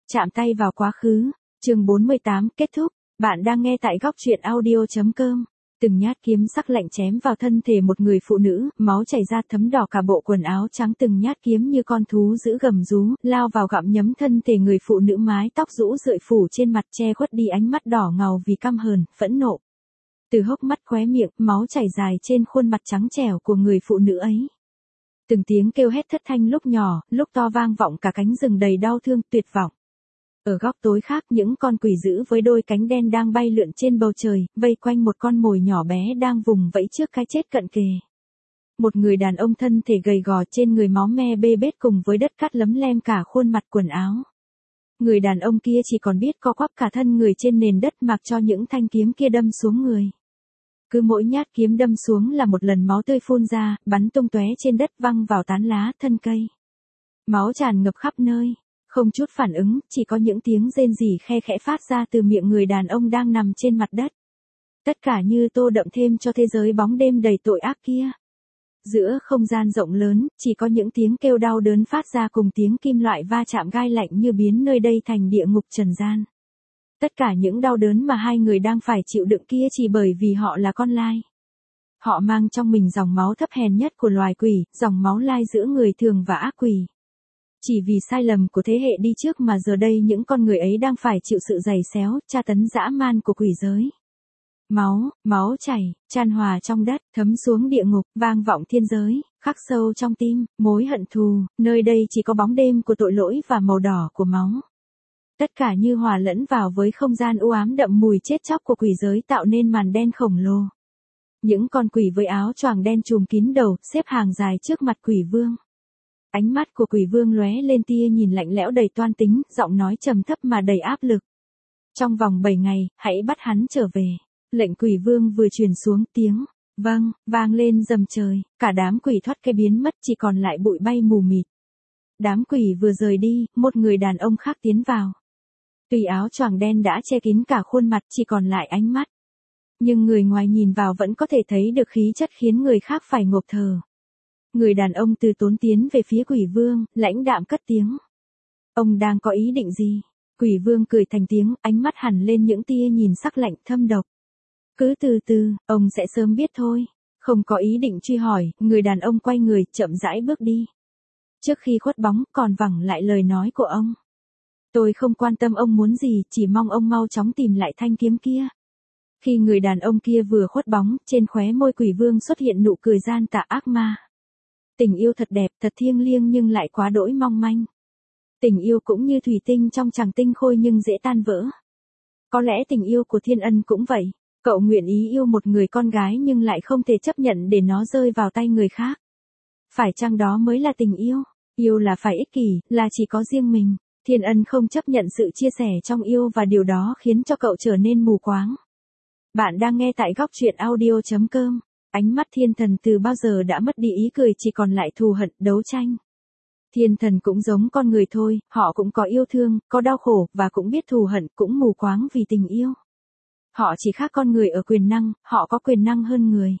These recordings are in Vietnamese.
Chạm tay vào quá khứ. Chương 48 kết thúc. Bạn đang nghe tại góc truyện audio.com. Từng nhát kiếm sắc lạnh chém vào thân thể một người phụ nữ, máu chảy ra thấm đỏ cả bộ quần áo trắng, từng nhát kiếm như con thú giữ gầm rú, lao vào gặm nhấm thân thể người phụ nữ, mái tóc rũ rượi phủ trên mặt che khuất đi ánh mắt đỏ ngầu vì căm hờn, phẫn nộ. Từ hốc mắt khóe miệng, máu chảy dài trên khuôn mặt trắng trẻo của người phụ nữ ấy. Từng tiếng kêu hét thất thanh lúc nhỏ, lúc to vang vọng cả cánh rừng đầy đau thương, tuyệt vọng. Ở góc tối khác, những con quỷ dữ với đôi cánh đen đang bay lượn trên bầu trời, vây quanh một con mồi nhỏ bé đang vùng vẫy trước cái chết cận kề. Một người đàn ông thân thể gầy gò, trên người máu me bê bết cùng với đất cát lấm lem cả khuôn mặt quần áo. Người đàn ông kia chỉ còn biết co quắp cả thân người trên nền đất, mặc cho những thanh kiếm kia đâm xuống người. Cứ mỗi nhát kiếm đâm xuống là một lần máu tươi phun ra, bắn tung tóe trên đất, văng vào tán lá, thân cây. Máu tràn ngập khắp nơi. Không chút phản ứng, chỉ có những tiếng rên rỉ khe khẽ phát ra từ miệng người đàn ông đang nằm trên mặt đất. Tất cả như tô đậm thêm cho thế giới bóng đêm đầy tội ác kia. Giữa không gian rộng lớn, chỉ có những tiếng kêu đau đớn phát ra cùng tiếng kim loại va chạm gai lạnh như biến nơi đây thành địa ngục trần gian. Tất cả những đau đớn mà hai người đang phải chịu đựng kia chỉ bởi vì họ là con lai. Họ mang trong mình dòng máu thấp hèn nhất của loài quỷ, dòng máu lai giữa người thường và ác quỷ. Chỉ vì sai lầm của thế hệ đi trước mà giờ đây những con người ấy đang phải chịu sự giày xéo, tra tấn dã man của quỷ giới. Máu chảy, chan hòa trong đất, thấm xuống địa ngục, vang vọng thiên giới, khắc sâu trong tim, mối hận thù, nơi đây chỉ có bóng đêm của tội lỗi và màu đỏ của máu. Tất cả như hòa lẫn vào với không gian u ám đậm mùi chết chóc của quỷ giới, tạo nên màn đen khổng lồ. Những con quỷ với áo choàng đen trùm kín đầu, xếp hàng dài trước mặt quỷ vương. Ánh mắt của quỷ vương lóe lên tia nhìn lạnh lẽo đầy toan tính, giọng nói trầm thấp mà đầy áp lực. Trong vòng 7 ngày, hãy bắt hắn trở về. Lệnh quỷ vương vừa truyền xuống, tiếng vâng vang lên rầm trời, cả đám quỷ thoát cái biến mất, chỉ còn lại bụi bay mù mịt. Đám quỷ vừa rời đi, một người đàn ông khác tiến vào. Tuy áo choàng đen đã che kín cả khuôn mặt, chỉ còn lại ánh mắt. Nhưng người ngoài nhìn vào vẫn có thể thấy được khí chất khiến người khác phải ngộp thở. Người đàn ông từ tốn tiến về phía quỷ vương, lãnh đạm cất tiếng. Ông đang có ý định gì? Quỷ vương cười thành tiếng, ánh mắt hằn lên những tia nhìn sắc lạnh thâm độc. Cứ từ từ, ông sẽ sớm biết thôi. Không có ý định truy hỏi, người đàn ông quay người, chậm rãi bước đi. Trước khi khuất bóng, còn vẳng lại lời nói của ông. Tôi không quan tâm ông muốn gì, chỉ mong ông mau chóng tìm lại thanh kiếm kia. Khi người đàn ông kia vừa khuất bóng, trên khóe môi quỷ vương xuất hiện nụ cười gian tà ác ma. Tình yêu thật đẹp, thật thiêng liêng nhưng lại quá đỗi mong manh. Tình yêu cũng như thủy tinh trong chàng tinh khôi nhưng dễ tan vỡ. Có lẽ tình yêu của Thiên Ân cũng vậy. Cậu nguyện ý yêu một người con gái nhưng lại không thể chấp nhận để nó rơi vào tay người khác. Phải chăng đó mới là tình yêu? Yêu là phải ích kỷ, là chỉ có riêng mình. Thiên Ân không chấp nhận sự chia sẻ trong yêu và điều đó khiến cho cậu trở nên mù quáng. Bạn đang nghe tại góc truyện audio.com. Ánh mắt thiên thần từ bao giờ đã mất đi ý cười, chỉ còn lại thù hận, đấu tranh. Thiên thần cũng giống con người thôi, họ cũng có yêu thương, có đau khổ, và cũng biết thù hận, cũng mù quáng vì tình yêu. Họ chỉ khác con người ở quyền năng, họ có quyền năng hơn người.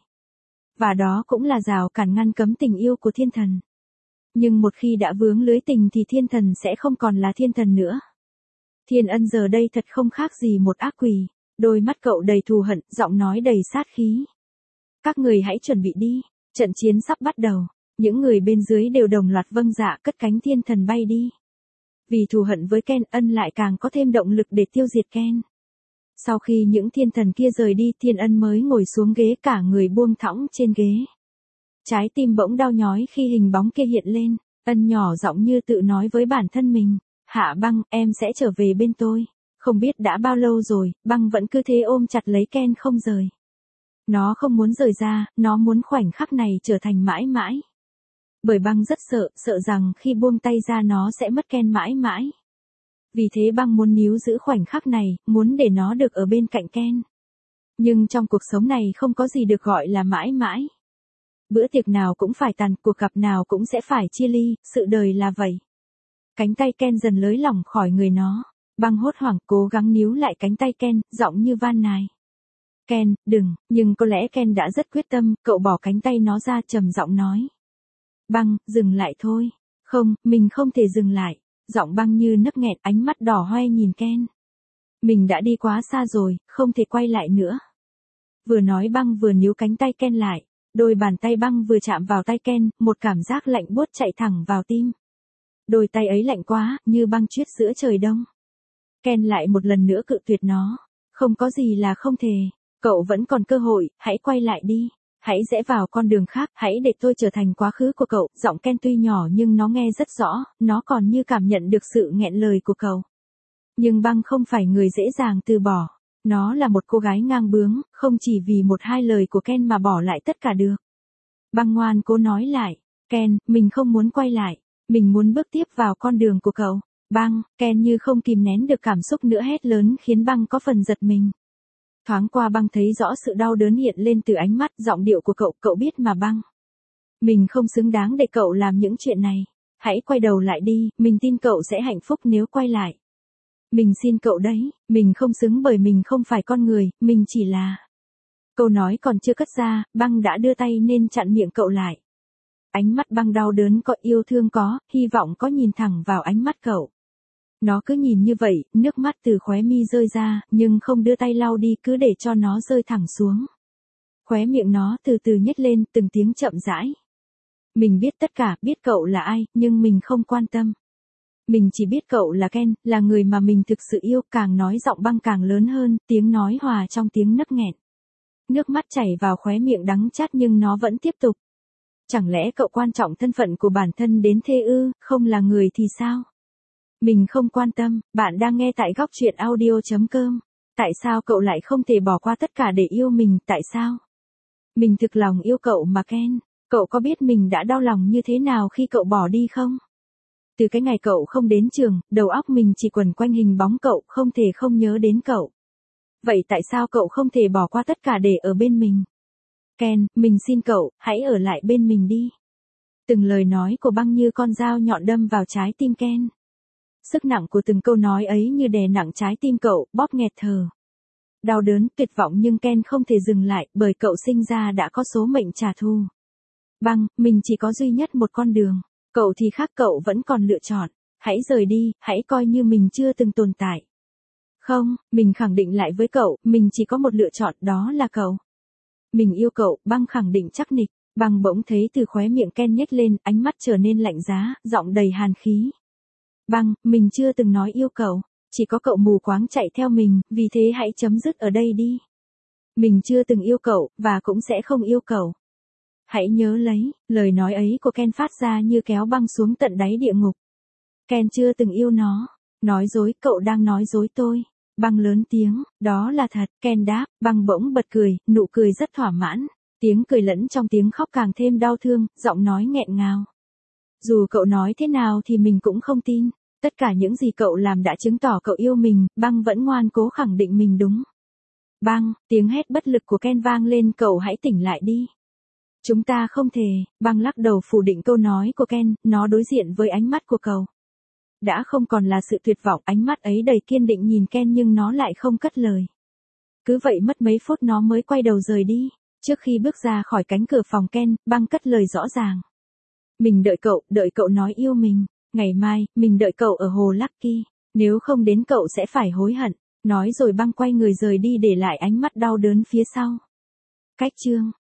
Và đó cũng là rào cản ngăn cấm tình yêu của thiên thần. Nhưng một khi đã vướng lưới tình thì thiên thần sẽ không còn là thiên thần nữa. Thiên Ân giờ đây thật không khác gì một ác quỷ. Đôi mắt cậu đầy thù hận, giọng nói đầy sát khí. Các người hãy chuẩn bị đi, trận chiến sắp bắt đầu. Những người bên dưới đều đồng loạt vâng dạ, cất cánh thiên thần bay đi. Vì thù hận với Ken, Ân lại càng có thêm động lực để tiêu diệt Ken. Sau khi những thiên thần kia rời đi, Thiên Ân mới ngồi xuống ghế, cả người buông thõng trên ghế. Trái tim bỗng đau nhói khi hình bóng kia hiện lên. Ân nhỏ giọng như tự nói với bản thân mình. Hạ Băng, em sẽ trở về bên tôi. Không biết đã bao lâu rồi, Băng vẫn cứ thế ôm chặt lấy Ken không rời. Nó không muốn rời ra, nó muốn khoảnh khắc này trở thành mãi mãi. Bởi Băng rất sợ rằng khi buông tay ra nó sẽ mất Ken mãi mãi. Vì thế Băng muốn níu giữ khoảnh khắc này, muốn để nó được ở bên cạnh Ken. Nhưng trong cuộc sống này không có gì được gọi là mãi mãi. Bữa tiệc nào cũng phải tàn, cuộc gặp nào cũng sẽ phải chia ly, sự đời là vậy. Cánh tay Ken dần lới lỏng khỏi người nó. Băng hốt hoảng cố gắng níu lại cánh tay Ken, giọng như van nài. Ken, đừng, nhưng có lẽ Ken đã rất quyết tâm, cậu bỏ cánh tay nó ra, trầm giọng nói. Băng, dừng lại thôi. Không, mình không thể dừng lại. giọng băng như nấc nghẹn, ánh mắt đỏ hoe nhìn Ken. Mình đã đi quá xa rồi, không thể quay lại nữa. Vừa nói băng vừa níu cánh tay Ken lại, đôi bàn tay băng vừa chạm vào tay Ken, một cảm giác lạnh buốt chạy thẳng vào tim. Đôi tay ấy lạnh quá, như băng tuyết giữa trời đông. Ken lại một lần nữa cự tuyệt nó. Không có gì là không thể. Cậu vẫn còn cơ hội, hãy quay lại đi. Hãy rẽ vào con đường khác, hãy để tôi trở thành quá khứ của cậu. Giọng Ken tuy nhỏ nhưng nó nghe rất rõ, nó còn như cảm nhận được sự nghẹn lời của cậu. Nhưng băng không phải người dễ dàng từ bỏ. Nó là một cô gái ngang bướng, không chỉ vì một hai lời của Ken mà bỏ lại tất cả được. Băng ngoan cố nói lại, Ken, mình không muốn quay lại. Mình muốn bước tiếp vào con đường của cậu. Băng, Ken như không kìm nén được cảm xúc nữa hét lớn khiến băng có phần giật mình. Thoáng qua băng thấy rõ sự đau đớn hiện lên từ ánh mắt, giọng điệu của cậu biết mà băng. Mình không xứng đáng để cậu làm những chuyện này. Hãy quay đầu lại đi, mình tin cậu sẽ hạnh phúc nếu quay lại. Mình xin cậu đấy, mình không xứng bởi mình không phải con người, mình chỉ là... Câu nói còn chưa cất ra, băng đã đưa tay nên chặn miệng cậu lại. Ánh mắt băng đau đớn có, yêu thương có, hy vọng có nhìn thẳng vào ánh mắt cậu. Nó cứ nhìn như vậy, nước mắt từ khóe mi rơi ra, nhưng không đưa tay lau đi, cứ để cho nó rơi thẳng xuống. Khóe miệng nó từ từ nhếch lên, từng tiếng chậm rãi. Mình biết tất cả, biết cậu là ai, nhưng mình không quan tâm. Mình chỉ biết cậu là Ken, là người mà mình thực sự yêu. Càng nói giọng băng càng lớn hơn, tiếng nói hòa trong tiếng nấc nghẹn. Nước mắt chảy vào khóe miệng đắng chát nhưng nó vẫn tiếp tục. Chẳng lẽ cậu quan trọng thân phận của bản thân đến thế ư, không là người thì sao? Mình không quan tâm, bạn đang nghe tại góc truyện audio.com. Tại sao cậu lại không thể bỏ qua tất cả để yêu mình, tại sao? Mình thực lòng yêu cậu mà Ken, cậu có biết mình đã đau lòng như thế nào khi cậu bỏ đi không? Từ cái ngày cậu không đến trường, đầu óc mình chỉ quẩn quanh hình bóng cậu, không thể không nhớ đến cậu. Vậy tại sao cậu không thể bỏ qua tất cả để ở bên mình? Ken, mình xin cậu, hãy ở lại bên mình đi. Từng lời nói của băng như con dao nhọn đâm vào trái tim Ken. Sức nặng của từng câu nói ấy như đè nặng trái tim cậu, bóp nghẹt thở. Đau đớn, tuyệt vọng nhưng Ken không thể dừng lại, bởi cậu sinh ra đã có số mệnh trả thù. Băng, mình chỉ có duy nhất một con đường. Cậu thì khác, cậu vẫn còn lựa chọn. Hãy rời đi, hãy coi như mình chưa từng tồn tại. Không, mình khẳng định lại với cậu, mình chỉ có một lựa chọn, đó là cậu. Mình yêu cậu, băng khẳng định chắc nịch. Băng bỗng thấy từ khóe miệng Ken nhếch lên, ánh mắt trở nên lạnh giá, giọng đầy hàn khí. Băng, mình chưa từng nói yêu cậu. Chỉ có cậu mù quáng chạy theo mình, vì thế hãy chấm dứt ở đây đi. Mình chưa từng yêu cậu, và cũng sẽ không yêu cậu. Hãy nhớ lấy, lời nói ấy của Ken phát ra như kéo băng xuống tận đáy địa ngục. Ken chưa từng yêu nó. Nói dối, cậu đang nói dối tôi. Băng lớn tiếng, đó là thật. Ken đáp, băng bỗng bật cười, nụ cười rất thỏa mãn. Tiếng cười lẫn trong tiếng khóc càng thêm đau thương, giọng nói nghẹn ngào. Dù cậu nói thế nào thì mình cũng không tin. Tất cả những gì cậu làm đã chứng tỏ cậu yêu mình, băng vẫn ngoan cố khẳng định mình đúng. Băng, tiếng hét bất lực của Ken vang lên, cậu hãy tỉnh lại đi. Chúng ta không thể, băng lắc đầu phủ định câu nói của Ken, nó đối diện với ánh mắt của cậu. Đã không còn là sự tuyệt vọng, ánh mắt ấy đầy kiên định nhìn Ken nhưng nó lại không cất lời. Cứ vậy mất mấy phút nó mới quay đầu rời đi. Trước khi bước ra khỏi cánh cửa phòng Ken, băng cất lời rõ ràng. Mình đợi cậu nói yêu mình. Ngày mai, mình đợi cậu ở hồ Lucky. Nếu không đến cậu sẽ phải hối hận. Nói rồi băng quay người rời đi để lại ánh mắt đau đớn phía sau. Cách chương